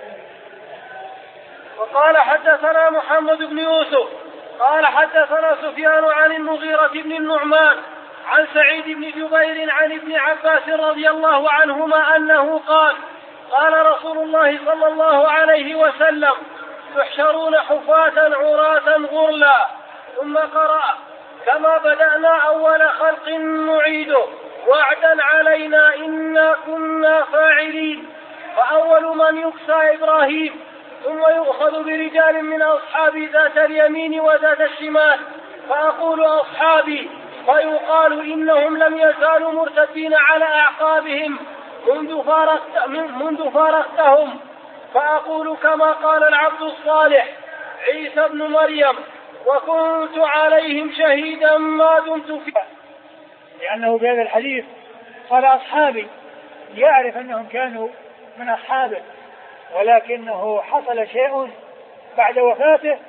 وقال حدثنا محمد بن يوسف قال حدثنا سفيان عن المغيرة بن النعمان عن سعيد بن جبير عن ابن عباس رضي الله عنهما أنه قال قال رسول الله صلى الله عليه وسلم تحشرون حفاة عراة غرلا. ثم قرأ كما بدأنا أول خلق نعيده وعدا علينا إنا كنا فاعلين. فأول من يكسى إبراهيم ثم يؤخذ برجال من أصحابي ذات اليمين وذات الشمال فأقول أصحابي فيقال إنهم لم يزالوا مرتدين على أعقابهم منذ فارقت منذ فارقتهم فأقول كما قال العبد الصالح عيسى ابن مريم وكنت عليهم شهيدا ما دمت فيه. لأنه بهذا الحديث قال أصحابي يعرف أنهم كانوا من أصحابه، ولكنه حصل شيء بعد وفاته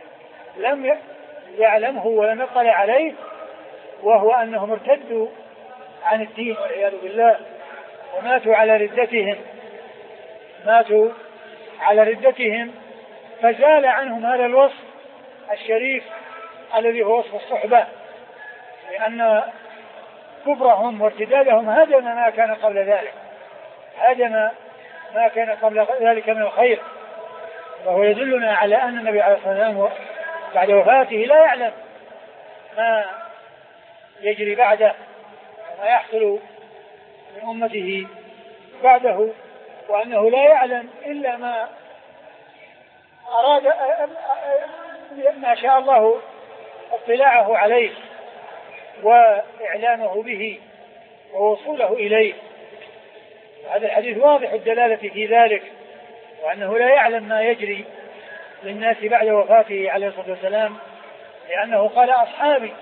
لم يعلمه ولم يطلع عليه، وهو أنهم ارتدوا عن الدين والعياذ بالله وماتوا على ردتهم ماتوا على ردتهم فزال عنهم هذا الوصف الشريف الذي هو وصف الصحبة، لأن كفرهم وارتدادهم هدم ما كان قبل ذلك هدم ما كان قبل ذلك من الخير. وهو يدلنا على أن النبي عليه الصلاة والسلام بعد وفاته لا يعلم ما يجري بعده وما يحصل من أمته بعده، وأنه لا يعلم إلا ما أراد ما شاء الله اطلاعه عليه وإعلامه به ووصوله إليه. هذا الحديث واضح الدلالة في ذلك، وأنه لا يعلم ما يجري للناس بعد وفاته عليه الصلاة والسلام، لأنه قال أصحابي.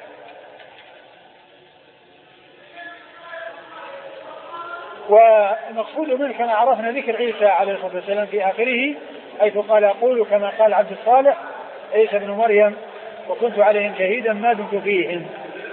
والمقصود منه كما عرفنا ذكر عيسى عليه الصلاة والسلام في آخره، حيث قال أقول كما قال عبد الصالح عيسى بن مريم وكنت عليهم شهيدا ما دمت فيهم.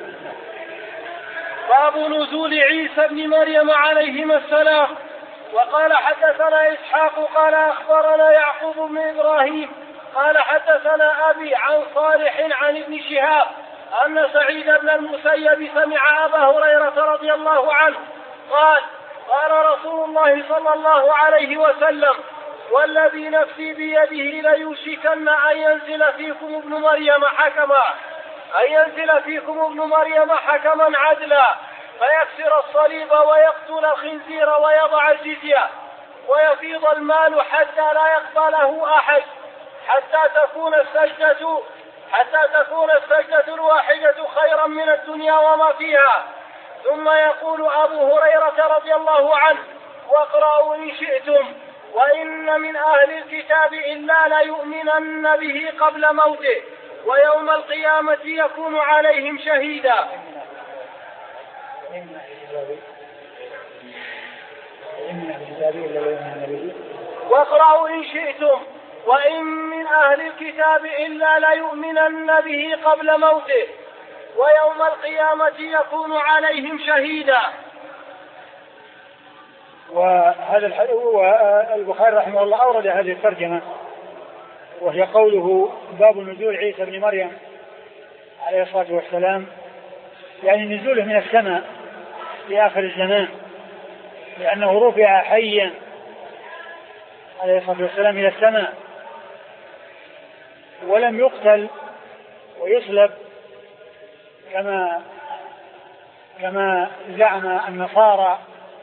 باب نزول عيسى بن مريم عليهما السلام. وقال حدثنا إسحاق قال أخبرنا يعقوب بن إبراهيم قال حدثنا أبي عن صالح عن ابن شهاب أن سعيد بن المسيب سمع أبا هريرة رضي الله عنه قال قال رسول الله صلى الله عليه وسلم والذي نفسي بيده ليوشكن أن ينزل فيكم ابن مريم حكما أن ينزل فيكم ابن مريم حكما عدلا فيكسر الصليب ويقتل الخنزير ويضع الجزية ويفيض المال حتى لا يقبله أحد حتى تكون السجدة حتى تكون السجدة الواحدة خيرا من الدنيا وما فيها. ثم يقول أبو هريرة رضي الله عنه واقرأوا إن شئتم وإن من أهل الكتاب إلا ليؤمنن به قبل موته ويوم القيامة يكون عليهم شهيدا. واقرأوا إن شئتم وإن من أهل الكتاب إلا ليؤمنن به قبل موته ويوم القيامة يكون عليهم شهيدا. وهذا الحديث والبخاري رحمه الله أورد هذه الترجمة، وهي قوله باب نزول عيسى بن مريم عليه الصلاة والسلام، يعني نزوله من السماء في آخر الزمان، لأنه رفع حيا عليه الصلاة والسلام إلى السماء ولم يقتل ويصلب كما كما زعم النصارى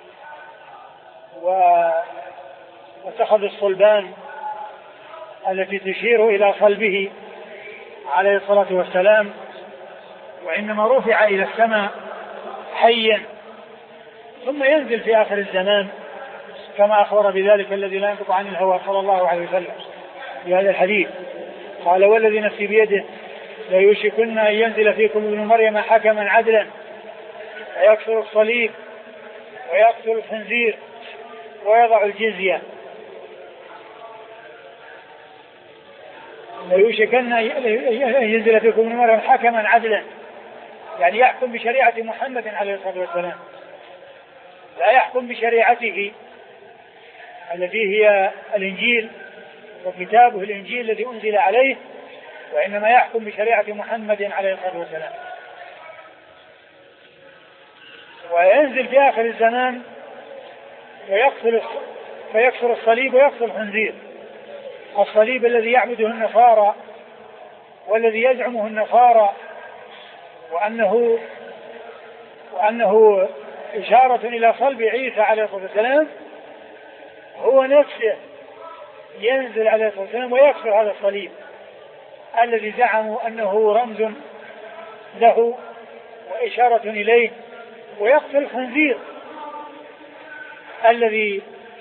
واتخذوا الصلبان التي تشير إلى صلبه عليه الصلاة والسلام، وإنما رفع إلى السماء حيا ثم ينزل في آخر الزمان كما أخبر بذلك الذي لا ينطق عن الهوى صلى الله عليه وسلم في هذا الحديث. قال والذي نفسي بيده ليوشكن أن ينزل فيكم ابن مريم حكما عدلا ويكسر الصليب ويقتل الخنزير ويضع الجزية. ليوشكن أن ينزل فيكم ابن مريم حكما عدلا، يعني يحكم بشريعة محمد عليه الصلاة والسلام، لا يحكم بشريعته التي هي الإنجيل وكتابه الإنجيل الذي أنزل عليه، وإنما يحكم بشريعة محمد عليه الصلاة والسلام. وينزل في آخر الزمان ويقتل فيكسر الصليب ويقتل الخنزير، الصليب الذي يعبده النصارى والذي يزعمه النصارى وأنه وأنه إشارة إلى صلب عيسى عليه الصلاة والسلام، هو نفسه ينزل عليه الصلاة والسلام ويكسر هذا الصليب الذي زعموا أنه رمز له وإشارة إليه، ويقتل الخنزير الذي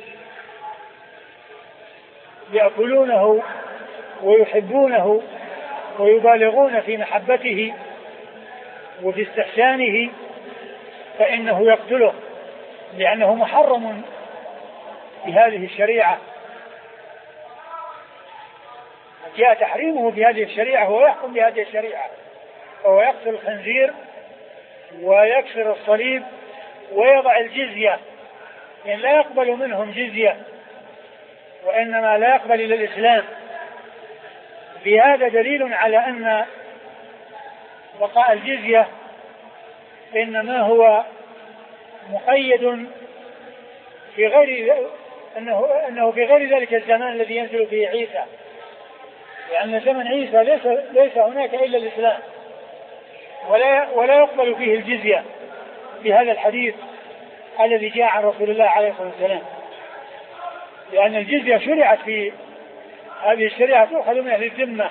يأكلونه ويحبونه ويبالغون في محبته وفي استحسانه، فإنه يقتله لأنه محرم بهذه الشريعة. جاء تحريمه بهذه الشريعة هو يحكم بهذه الشريعة، وهو يقتل الخنزير ويكسر الصليب ويضع الجزية، يعني لا يقبل منهم جزية، وإنما لا يقبل إلى الإسلام. بهذا دليل على أن بقاء الجزية إنما هو مقيد في غير أنه, أنه في غير ذلك الزمان الذي ينزل فيه عيسى، لأن زمن عيسى ليس, ليس هناك إلا الإسلام، ولا, ولا يقبل فيه الجزية بهذا الحديث الذي جاء عن رسول الله عليه الصلاة والسلام، لأن الجزية شرعت في هذه الشريعة تؤخذ من أهل الذمة،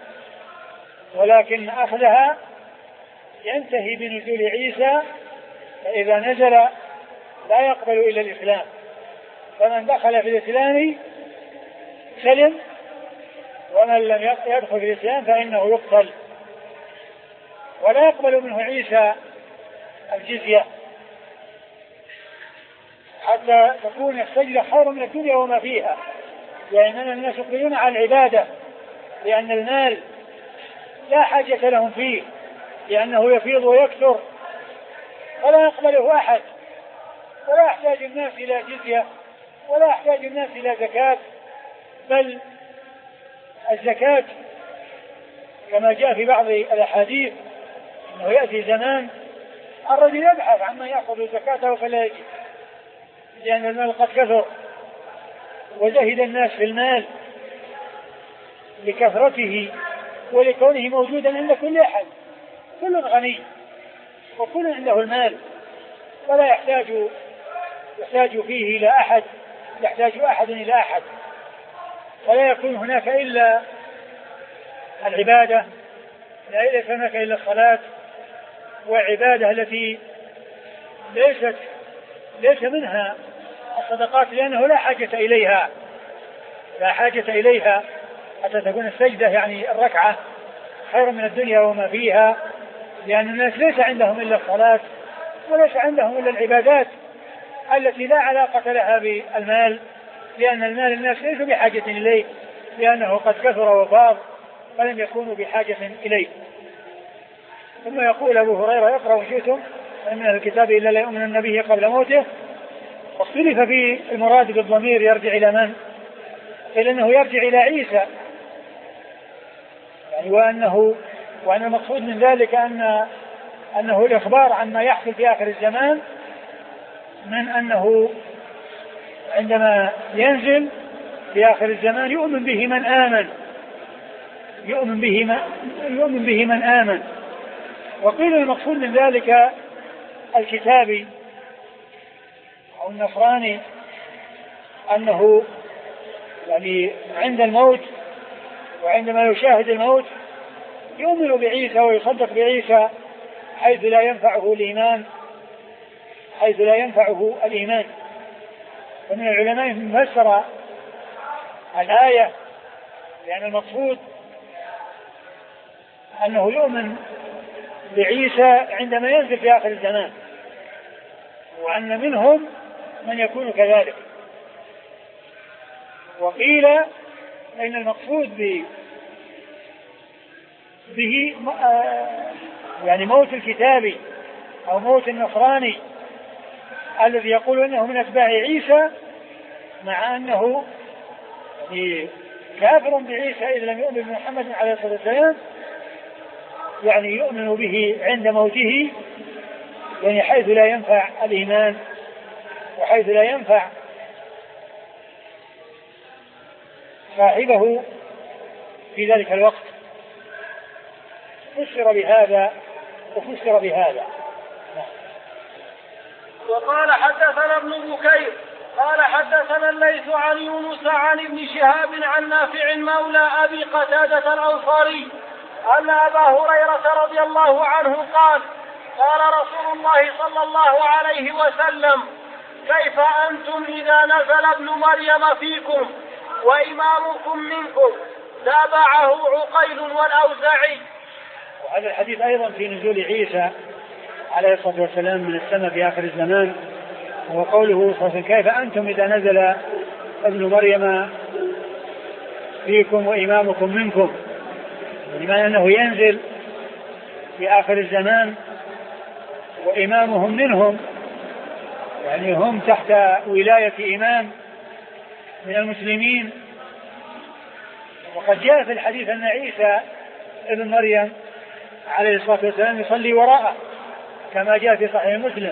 ولكن أخذها ينتهي بنزول عيسى، فإذا نزل لا يقبل إلا الإسلام، فمن دخل في الإسلام سلم، ومن لم يدخل في الإسلام فإنه يقتل، ولا يقبل منه عيسى الجزية حتى تكون السجدة خير من الدنيا وما فيها، لأن يعني الناس يقبلون على العبادة، لأن المال لا حاجة لهم فيه، لأنه يفيض ويكثر ولا يقبله أحد، ولا يحتاج الناس إلى جزية، ولا يحتاج الناس إلى زكاة، بل الزكاة كما جاء في بعض الأحاديث أنه يأتي زمان الرجل يبحث عما يأخذ زكاته فلا يجد، لأن المال قد كثر وزهد الناس في المال لكثرته ولكونه موجودا عند كل أحد، كل غني وكل عنده المال، ولا يحتاج يحتاج فيه إلى أحد، يحتاج أحد إلى أحد، ولا يكون هناك إلا العبادة، لا ليس هناك إلا الصلاة، وعبادة التي ليست ليس منها الصدقات، لأنه لا حاجة إليها لا حاجة إليها حتى تكون السجدة يعني الركعة خير من الدنيا وما فيها، لأن الناس ليس عندهم إلا الصلاة، وليس عندهم إلا العبادات التي لا علاقة لها بالمال، لأن المال الناس ليسوا بحاجة إليه، لأنه قد كثر وفاض فلم يكونوا بحاجة إليه. ثم يقول أبو هريرة: يقرأ شئتم من الكتاب إلا لا يؤمن النبي قبل موته. واختلف في المراد بالضمير يرجع إلى من؟ إلا أنه يرجع إلى عيسى، يعني وأنه وأن المقصود من ذلك أن أنه الإخبار عما يحصل في آخر الزمان، من أنه عندما ينزل في آخر الزمان يؤمن به من آمن يؤمن به من, يؤمن به من آمن. وقيل المقصود من ذلك الكتابي أو النصراني، أنه يعني عند الموت وعندما يشاهد الموت يؤمن بعيسى ويصدق بعيسى حيث لا ينفعه الإيمان حيث لا ينفعه الإيمان. ومن العلماء من فسر الآية لأن المقصود أنه يؤمن بعيسى عندما ينزل في آخر الزمان، وأن منهم من يكون كذلك. وقيل أن المقصود به, به يعني موت الكتابي أو موت النصراني الذي يقول أنه من أتباع عيسى، مع أنه كافر بعيسى إذا لم يؤمن بمحمد عليه الصلاة والسلام، يعني يؤمن به عند موته، يعني حيث لا ينفع الإيمان وحيث لا ينفع صاحبه في ذلك الوقت. فسر بهذا وفسر بهذا. وقال حدثنا ابن بكير قال حدثنا الليث عن يونس عن ابن شهاب عن نافع مولى أبي قتادة الأنصاري أن أبا هريرة رضي الله عنه قال: قال رسول الله صلى الله عليه وسلم: كيف أنتم إذا نزل ابن مريم فيكم وإمامكم منكم؟ تابعه عقيل والأوزاعي. وهذا الحديث أيضا في نزول عيسى عليه الصلاة والسلام من السماء في آخر الزمان، وهو قوله صلى الله عليه وسلم: كيف أنتم إذا نزل ابن مريم فيكم وإمامكم منكم، بمعنى أنه ينزل في آخر الزمان وإمامهم منهم، يعني هم تحت ولاية إمام من المسلمين. وقد جاء في الحديث أن عيسى ابن مريم عليه الصلاة والسلام يصلي وراءه كما جاء في صحيح مسلم،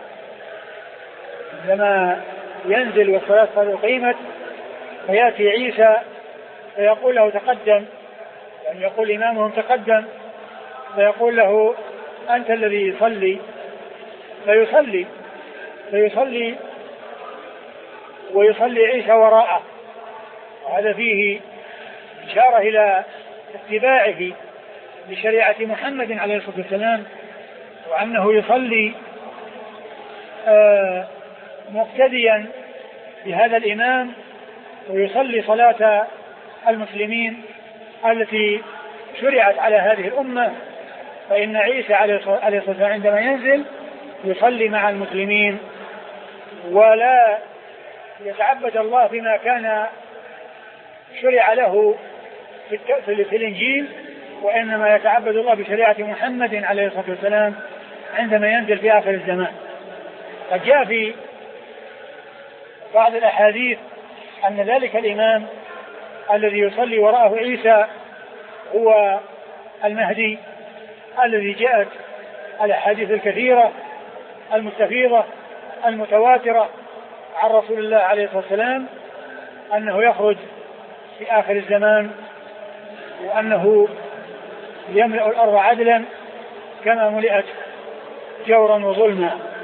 لما ينزل والصلاة قد أقيمت فيأتي عيسى فيقول له تقدم، يعني يقول إمامهم تقدم، فيقول له أنت الذي يصلي، فيصلي فيصلي ويصلي عيسى وراءه. وهذا فيه إشارة إلى اتباعه لشريعة محمد عليه الصلاة والسلام، وأنه يصلي آه مقتديا بهذا الإمام، ويصلي صلاة المسلمين التي شرعت على هذه الأمة. فإن عيسى عليه الصلاة والسلام عندما ينزل يصلي مع المسلمين ولا يتعبد الله بما كان شرع له في الإنجيل، وإنما يتعبد الله بشريعة محمد عليه الصلاة والسلام عندما ينزل في آخر الزمان. قد جاء في بعض الأحاديث أن ذلك الإمام الذي يصلي وراءه عيسى هو المهدي الذي جاءت الأحاديث الكثيرة المستفيضة المتواترة عن رسول الله عليه الصلاة والسلام أنه يخرج في آخر الزمان، وأنه يملأ الأرض عدلا كما ملئت جورا وظلما.